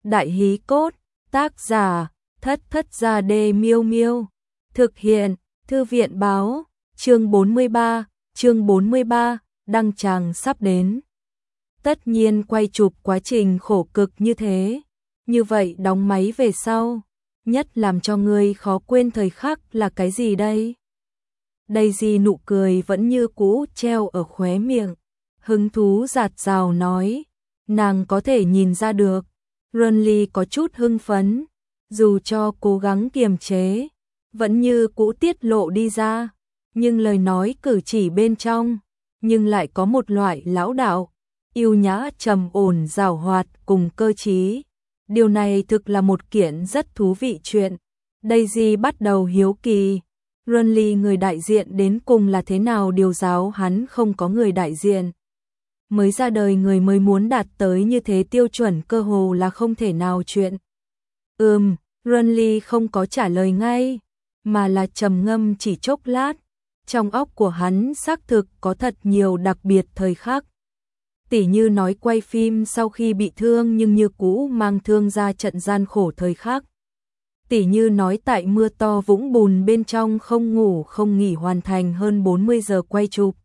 Đại hí cốt, tác giả, Thất Thất Gia Đê Miêu Miêu. Thực hiện, Thư viện báo, chương 43, đăng tràng sắp đến. Tất nhiên quay chụp quá trình khổ cực như thế. Như vậy đóng máy về sau, nhất làm cho người khó quên thời khắc là cái gì đây? Daisy nụ cười vẫn như cũ treo ở khóe miệng. Hứng thú dạt dào nói, nàng có thể nhìn ra được. Renly có chút hưng phấn, dù cho cố gắng kiềm chế, vẫn như cũ tiết lộ đi ra, nhưng lời nói cử chỉ bên trong, nhưng lại có một loại lão đạo, yêu nhã trầm ổn giàu hoạt cùng cơ trí. Điều này thực là một kiện rất thú vị chuyện. Daisy bắt đầu hiếu kỳ, Renly người đại diện đến cùng là thế nào, điều giáo hắn không có người đại diện. Mới ra đời người mới muốn đạt tới như thế tiêu chuẩn cơ hồ là không thể nào chuyện. Renly không có trả lời ngay, mà là trầm ngâm chỉ chốc lát. Trong óc của hắn xác thực có thật nhiều đặc biệt thời khắc. Tỉ như nói quay phim sau khi bị thương nhưng như cũ mang thương ra trận gian khổ thời khắc. Tỉ như nói tại mưa to vũng bùn bên trong không ngủ không nghỉ hoàn thành hơn 40 giờ quay chụp.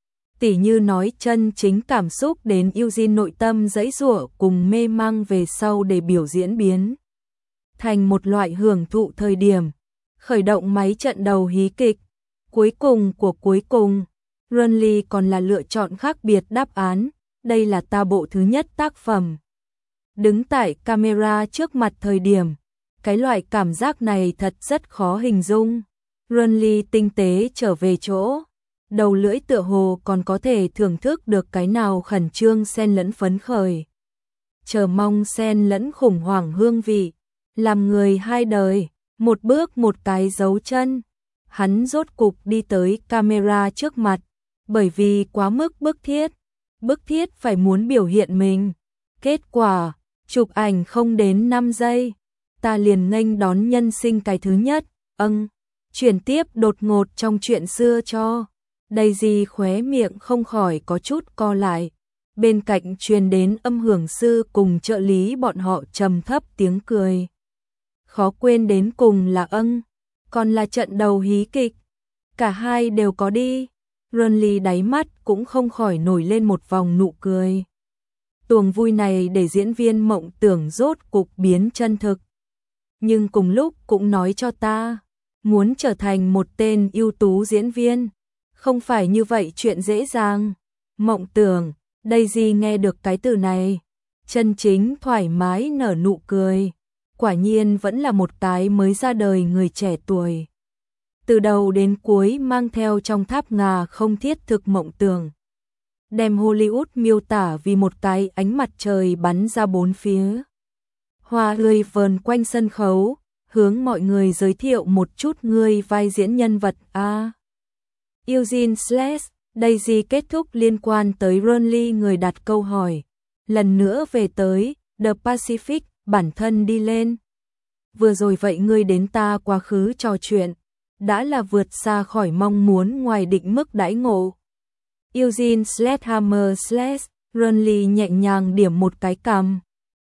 Tỉ như nói chân chính cảm xúc đến Eugene nội tâm giãy giụa cùng mê mang về sau để biểu diễn biến thành một loại hưởng thụ thời điểm. Khởi động máy trận đầu hí kịch. Cuối cùng của cuối cùng, Renly còn là lựa chọn khác biệt đáp án. Đây là ta bộ thứ nhất tác phẩm. Đứng tại camera trước mặt thời điểm, cái loại cảm giác này thật rất khó hình dung. Renly tinh tế trở về chỗ, đầu lưỡi tựa hồ còn có thể thưởng thức được cái nào khẩn trương xen lẫn phấn khởi, chờ mong xen lẫn khủng hoảng hương vị, làm người hai đời, một bước một cái dấu chân. Hắn rốt cục đi tới camera trước mặt, bởi vì quá mức bức thiết phải muốn biểu hiện mình. Kết quả, chụp ảnh không đến 5 giây, ta liền nghênh đón nhân sinh cái thứ nhất. Chuyển tiếp đột ngột trong chuyện xưa cho Daisy khóe miệng không khỏi có chút co lại. Bên cạnh truyền đến âm hưởng sư cùng trợ lý bọn họ trầm thấp tiếng cười. Khó quên đến cùng là còn là trận đầu hí kịch. Cả hai đều có đi. Renly đáy mắt cũng không khỏi nổi lên một vòng nụ cười. Tuồng vui này để diễn viên mộng tưởng rốt cục biến chân thực. Nhưng cùng lúc cũng nói cho ta, muốn trở thành một tên ưu tú diễn viên, không phải như vậy chuyện dễ dàng. Mộng tưởng, Daisy nghe được cái từ này, chân chính thoải mái nở nụ cười. Quả nhiên vẫn là một cái mới ra đời người trẻ tuổi. Từ đầu đến cuối mang theo trong tháp ngà không thiết thực mộng tưởng. Đem Hollywood miêu tả vì một cái ánh mặt trời bắn ra bốn phía. Hoa tươi vờn quanh sân khấu, hướng mọi người giới thiệu một chút người vai diễn nhân vật A. Eugene Slash, Daisy kết thúc liên quan tới Renly người đặt câu hỏi. Lần nữa về tới The Pacific, bản thân đi lên. Vừa rồi vậy ngươi đến ta quá khứ trò chuyện, đã là vượt xa khỏi mong muốn ngoài định mức đãi ngộ. Eugene Sledgehammer Slash, Renly nhẹ nhàng điểm một cái cằm.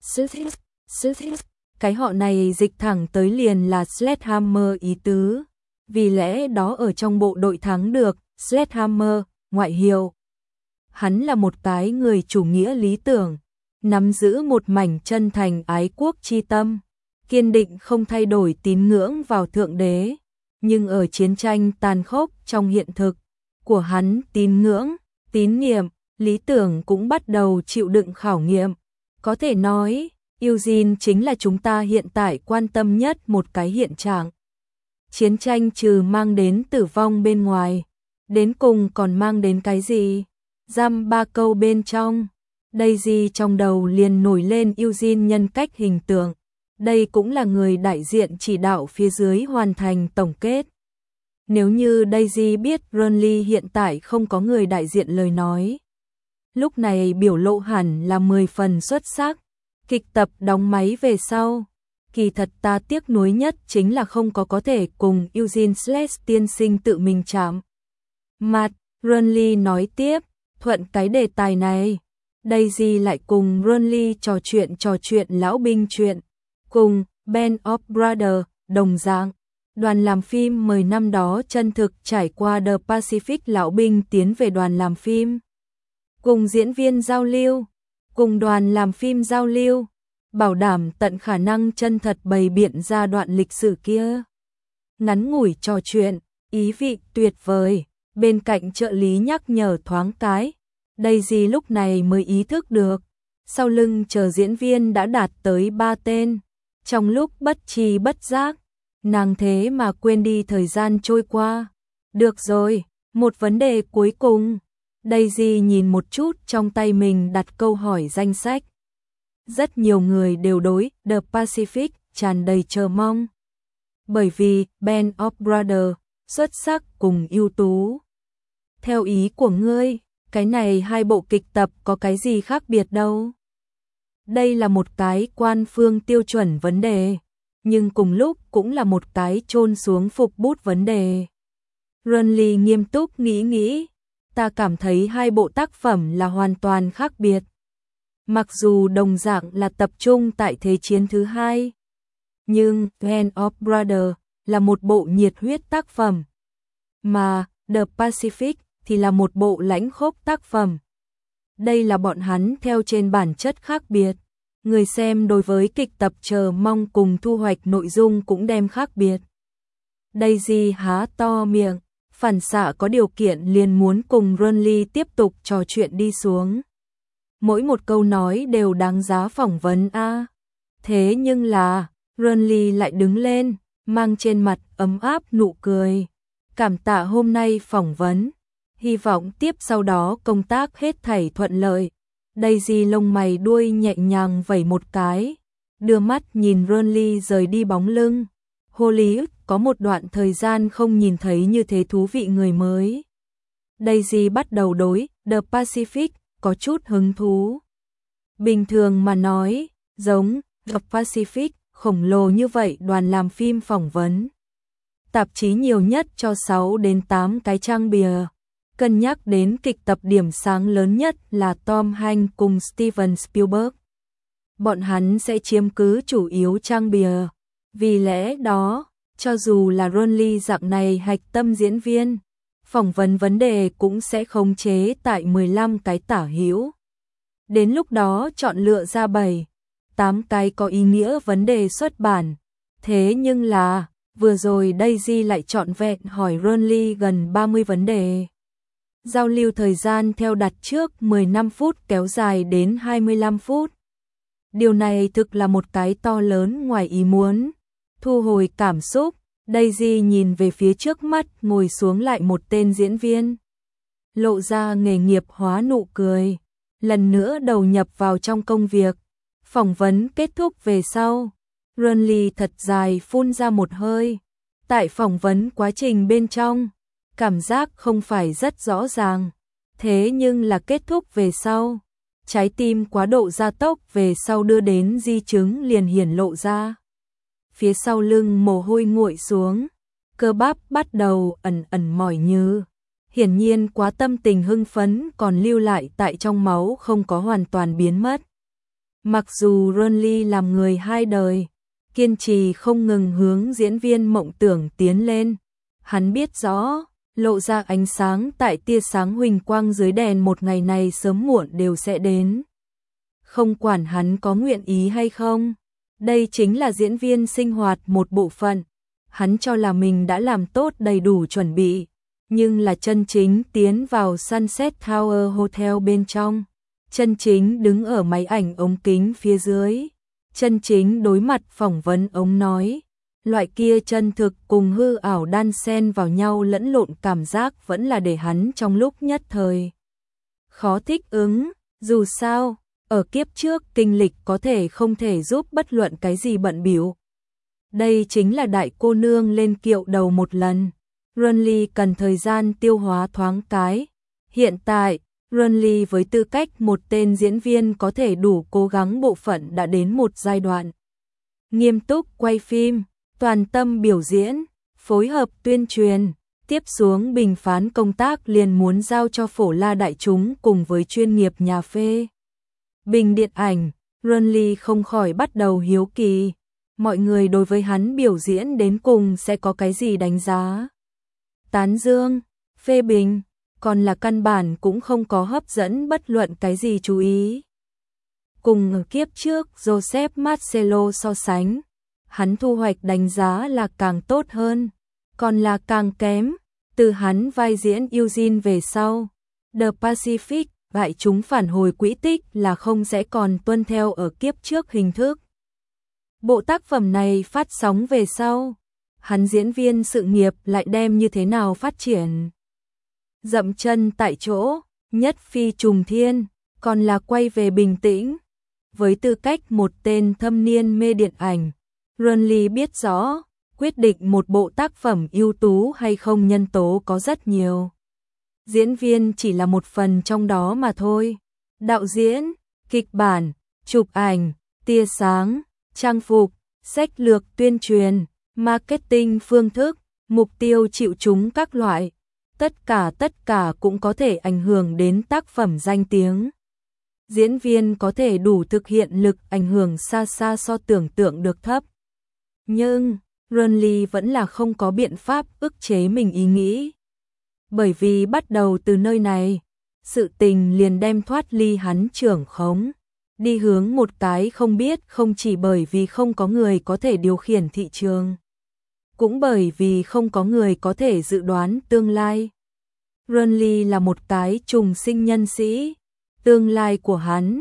Cái họ này dịch thẳng tới liền là Sledgehammer ý tứ. Vì lẽ đó ở trong bộ đội thắng được, Sledgehammer, ngoại hiệu. Hắn là một cái người chủ nghĩa lý tưởng, nắm giữ một mảnh chân thành ái quốc chi tâm, kiên định không thay đổi tín ngưỡng vào Thượng Đế. Nhưng ở chiến tranh tàn khốc trong hiện thực của hắn, tín ngưỡng, tín niệm, lý tưởng cũng bắt đầu chịu đựng khảo nghiệm. Có thể nói, Eugene chính là chúng ta hiện tại quan tâm nhất một cái hiện trạng. Chiến tranh trừ mang đến tử vong bên ngoài, đến cùng còn mang đến cái gì? Dăm ba câu bên trong, Daisy trong đầu liền nổi lên Eugene nhân cách hình tượng. Đây cũng là người đại diện chỉ đạo phía dưới hoàn thành tổng kết. Nếu như Daisy biết Renly hiện tại không có người đại diện lời nói, lúc này biểu lộ hẳn là 10 phần xuất sắc. Kịch tập đóng máy về sau, kỳ thật ta tiếc nuối nhất chính là không có thể cùng Eugene Slash tiên sinh tự mình chạm mặt. Renly nói tiếp, thuận cái đề tài này, Daisy lại cùng Ronly trò chuyện lão binh chuyện, cùng Band of Brothers đồng dạng. Đoàn làm phim mời năm đó chân thực trải qua The Pacific lão binh tiến về đoàn làm phim. Cùng diễn viên giao lưu, cùng đoàn làm phim giao lưu, bảo đảm tận khả năng chân thật bày biện ra đoạn lịch sử kia. Ngắn ngủi trò chuyện, ý vị tuyệt vời, bên cạnh trợ lý nhắc nhở thoáng cái. Daisy lúc này mới ý thức được, sau lưng chờ diễn viên đã đạt tới 3 tên. Trong lúc bất tri bất giác, nàng thế mà quên đi thời gian trôi qua. Được rồi, một vấn đề cuối cùng. Daisy nhìn một chút trong tay mình đặt câu hỏi danh sách. Rất nhiều người đều đối The Pacific tràn đầy chờ mong. Bởi vì Band of Brothers xuất sắc cùng ưu tú. Theo ý của ngươi, cái này hai bộ kịch tập có cái gì khác biệt đâu? Đây là một cái quan phương tiêu chuẩn vấn đề, nhưng cùng lúc cũng là một cái chôn xuống phục bút vấn đề. Ronly nghiêm túc nghĩ, ta cảm thấy hai bộ tác phẩm là hoàn toàn khác biệt. Mặc dù đồng dạng là tập trung tại Thế chiến thứ hai, nhưng Band of Brothers là một bộ nhiệt huyết tác phẩm, mà The Pacific thì là một bộ lãnh khốc tác phẩm. Đây là bọn hắn theo trên bản chất khác biệt. Người xem đối với kịch tập chờ mong cùng thu hoạch nội dung cũng đem khác biệt. Daisy há to miệng, phản xạ có điều kiện liền muốn cùng Ronly tiếp tục trò chuyện đi xuống. Mỗi một câu nói đều đáng giá phỏng vấn a. Thế nhưng là, Ronly lại đứng lên, mang trên mặt ấm áp nụ cười. Cảm tạ hôm nay phỏng vấn, hy vọng tiếp sau đó công tác hết thảy thuận lợi. Daisy lông mày đuôi nhẹ nhàng vẩy một cái, đưa mắt nhìn Ronly rời đi bóng lưng. Hollywood có một đoạn thời gian không nhìn thấy như thế thú vị người mới. Daisy bắt đầu đối The Pacific có chút hứng thú. Bình thường mà nói, giống The Pacific khổng lồ như vậy đoàn làm phim phỏng vấn. Tạp chí nhiều nhất cho 6 đến 8 cái trang bìa. Cân nhắc đến kịch tập điểm sáng lớn nhất là Tom Hanks cùng Steven Spielberg. Bọn hắn sẽ chiếm cứ chủ yếu trang bìa. Vì lẽ đó, cho dù là Ronly dạng này hạch tâm diễn viên, phỏng vấn vấn đề cũng sẽ khống chế tại 15 cái tả hữu. Đến lúc đó chọn lựa ra 7, 8 cái có ý nghĩa vấn đề xuất bản. Thế nhưng là, vừa rồi Daisy lại trọn vẹn hỏi Ronly gần 30 vấn đề. Giao lưu thời gian theo đặt trước 15 phút kéo dài đến 25 phút. Điều này thực là một cái to lớn ngoài ý muốn. Thu hồi cảm xúc, Daisy nhìn về phía trước mắt ngồi xuống lại một tên diễn viên. Lộ ra nghề nghiệp hóa nụ cười. Lần nữa đầu nhập vào trong công việc. Phỏng vấn kết thúc về sau. Ronly thật dài phun ra một hơi. Tại phỏng vấn quá trình bên trong, cảm giác không phải rất rõ ràng. Thế nhưng là kết thúc về sau. Trái tim quá độ gia tốc về sau đưa đến di chứng liền hiển lộ ra. Phía sau lưng mồ hôi nguội xuống, cơ bắp bắt đầu ẩn ẩn mỏi nhừ. Hiển nhiên quá tâm tình hưng phấn còn lưu lại tại trong máu không có hoàn toàn biến mất. Mặc dù Ronly làm người hai đời, kiên trì không ngừng hướng diễn viên mộng tưởng tiến lên. Hắn biết rõ, lộ ra ánh sáng tại tia sáng huỳnh quang dưới đèn một ngày này sớm muộn đều sẽ đến. Không quản hắn có nguyện ý hay không, đây chính là diễn viên sinh hoạt một bộ phận. Hắn cho là mình đã làm tốt đầy đủ chuẩn bị, nhưng là chân chính tiến vào Sunset Tower Hotel bên trong, chân chính đứng ở máy ảnh ống kính phía dưới, chân chính đối mặt phỏng vấn ống nói. Loại kia chân thực cùng hư ảo đan xen vào nhau lẫn lộn cảm giác vẫn là để hắn trong lúc nhất thời khó thích ứng. Dù sao, ở kiếp trước kinh lịch có thể không thể giúp bất luận cái gì bận bịu. Đây chính là đại cô nương lên kiệu đầu một lần. Ronly cần thời gian tiêu hóa thoáng cái. Hiện tại, Ronly với tư cách một tên diễn viên có thể đủ cố gắng bộ phận đã đến một giai đoạn. Nghiêm túc quay phim, toàn tâm biểu diễn, phối hợp tuyên truyền, tiếp xuống bình phán công tác liền muốn giao cho phổ la đại chúng cùng với chuyên nghiệp nhà phê. Bình điện ảnh, Renly không khỏi bắt đầu hiếu kỳ. Mọi người đối với hắn biểu diễn đến cùng sẽ có cái gì đánh giá? Tán dương, phê bình, còn là căn bản cũng không có hấp dẫn bất luận cái gì chú ý. Cùng ở kiếp trước Joseph Marcelo so sánh, hắn thu hoạch đánh giá là càng tốt hơn, còn là càng kém. Từ hắn vai diễn Eugene về sau, The Pacific vại chúng phản hồi quỹ tích là không sẽ còn tuân theo ở kiếp trước hình thức. Bộ tác phẩm này phát sóng về sau, hắn diễn viên sự nghiệp lại đem như thế nào phát triển? Dậm chân tại chỗ, nhất phi trùng thiên, còn là quay về bình tĩnh. Với tư cách một tên thâm niên mê điện ảnh, Renly biết rõ, quyết định một bộ tác phẩm ưu tú hay không nhân tố có rất nhiều. Diễn viên chỉ là một phần trong đó mà thôi. Đạo diễn, kịch bản, chụp ảnh, tia sáng, trang phục, sách lược tuyên truyền, marketing phương thức, mục tiêu chịu chúng các loại. Tất cả cũng có thể ảnh hưởng đến tác phẩm danh tiếng. Diễn viên có thể đủ thực hiện lực ảnh hưởng xa xa so tưởng tượng được thấp. Nhưng, Renly vẫn là không có biện pháp ức chế mình ý nghĩ. Bởi vì bắt đầu từ nơi này, sự tình liền đem thoát ly hắn trưởng khống, đi hướng một cái không biết, không chỉ bởi vì không có người có thể điều khiển thị trường, cũng bởi vì không có người có thể dự đoán tương lai. Renly là một cái trùng sinh nhân sĩ, tương lai của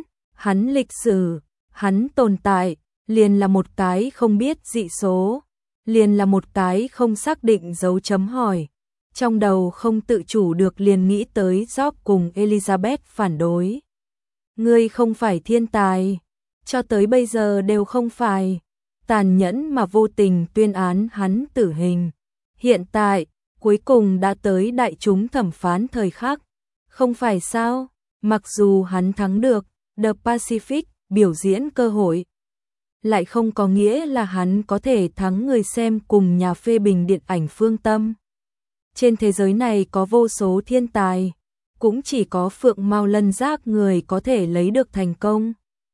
hắn lịch sử, hắn tồn tại, liền là một cái không biết dị số, liền là một cái không xác định dấu chấm hỏi. Trong đầu không tự chủ được liền nghĩ tới Job cùng Elizabeth phản đối. Ngươi không phải thiên tài, cho tới bây giờ đều không phải, tàn nhẫn mà vô tình tuyên án hắn tử hình. Hiện tại, cuối cùng đã tới đại chúng thẩm phán thời khắc, không phải sao? Mặc dù hắn thắng được The Pacific biểu diễn cơ hội, lại không có nghĩa là hắn có thể thắng người xem cùng nhà phê bình điện ảnh phương Tâm. Trên thế giới này có vô số thiên tài, cũng chỉ có Phượng Mao Lân Giác người có thể lấy được thành công.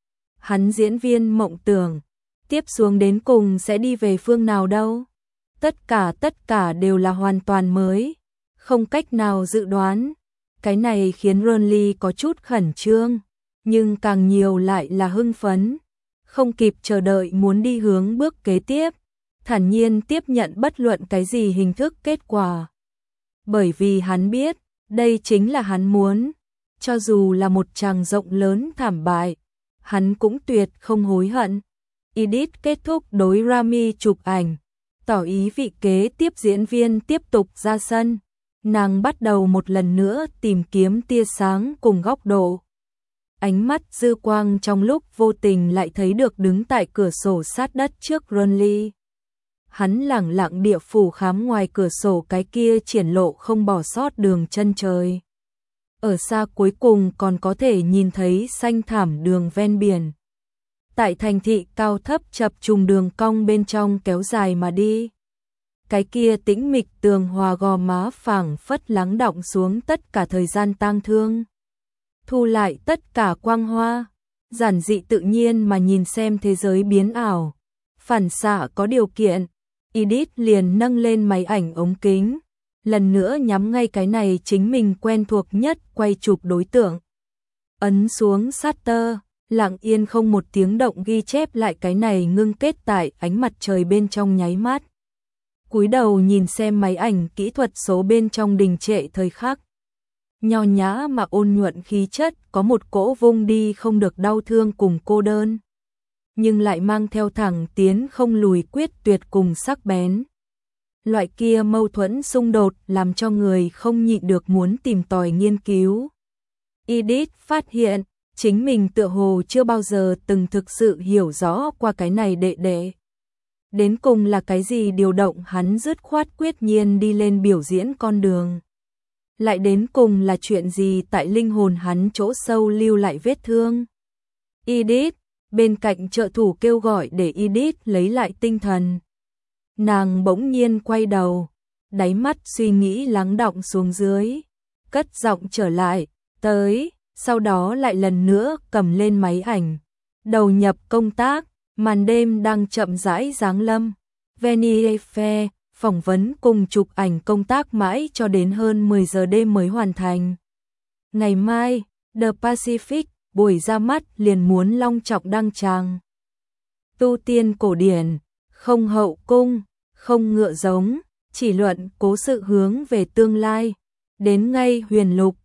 Hắn diễn viên mộng tưởng, tiếp xuống đến cùng sẽ đi về phương nào đâu? Tất cả đều là hoàn toàn mới, không cách nào dự đoán. Cái này khiến Renly có chút khẩn trương, nhưng càng nhiều lại là hưng phấn, không kịp chờ đợi muốn đi hướng bước kế tiếp, thản nhiên tiếp nhận bất luận cái gì hình thức kết quả. Bởi vì hắn biết, đây chính là hắn muốn, cho dù là một tràng rộng lớn thảm bại, hắn cũng tuyệt không hối hận. Edit kết thúc đối Rami chụp ảnh, tỏ ý vị kế tiếp diễn viên tiếp tục ra sân. Nàng bắt đầu một lần nữa tìm kiếm tia sáng cùng góc độ. Ánh mắt dư quang trong lúc vô tình lại thấy được đứng tại cửa sổ sát đất trước Renly. Hắn lẳng lặng địa phủ khám ngoài cửa sổ cái kia triển lộ không bỏ sót đường chân trời. Ở xa cuối cùng còn có thể nhìn thấy xanh thảm đường ven biển. Tại thành thị cao thấp chập trùng đường cong bên trong kéo dài mà đi. Cái kia tĩnh mịch tường hòa gò má phảng phất lắng đọng xuống tất cả thời gian tang thương. Thu lại tất cả quang hoa, giản dị tự nhiên mà nhìn xem thế giới biến ảo. Phản xạ có điều kiện, Edith liền nâng lên máy ảnh ống kính, lần nữa nhắm ngay cái này chính mình quen thuộc nhất quay chụp đối tượng. Ấn xuống shutter, lặng yên không một tiếng động ghi chép lại cái này ngưng kết tại ánh mặt trời bên trong nháy mắt. Cúi đầu nhìn xem máy ảnh kỹ thuật số bên trong đình trệ thời khắc. Nho nhã mà ôn nhuận khí chất, có một cỗ vung đi không được đau thương cùng cô đơn, nhưng lại mang theo thẳng tiến không lùi quyết tuyệt cùng sắc bén. Loại kia mâu thuẫn xung đột làm cho người không nhịn được muốn tìm tòi nghiên cứu. Edith phát hiện, chính mình tựa hồ chưa bao giờ từng thực sự hiểu rõ qua cái này đệ đệ. Đến cùng là cái gì điều động hắn dứt khoát quyết nhiên đi lên biểu diễn con đường? Lại đến cùng là chuyện gì tại linh hồn hắn chỗ sâu lưu lại vết thương? Edith, bên cạnh trợ thủ kêu gọi để Edith lấy lại tinh thần. Nàng bỗng nhiên quay đầu, đáy mắt suy nghĩ lắng đọng xuống dưới, cất giọng trở lại, tới, sau đó lại lần nữa cầm lên máy ảnh, đầu nhập công tác, màn đêm đang chậm rãi giáng lâm. Vanity Fair, phỏng vấn cùng chụp ảnh công tác mãi cho đến hơn 10 giờ đêm mới hoàn thành. Ngày mai, The Pacific, buổi ra mắt liền muốn long trọng đăng tràng. Tu tiên cổ điển, không hậu cung, không ngựa giống, chỉ luận cố sự hướng về tương lai. Đến ngay huyền lục,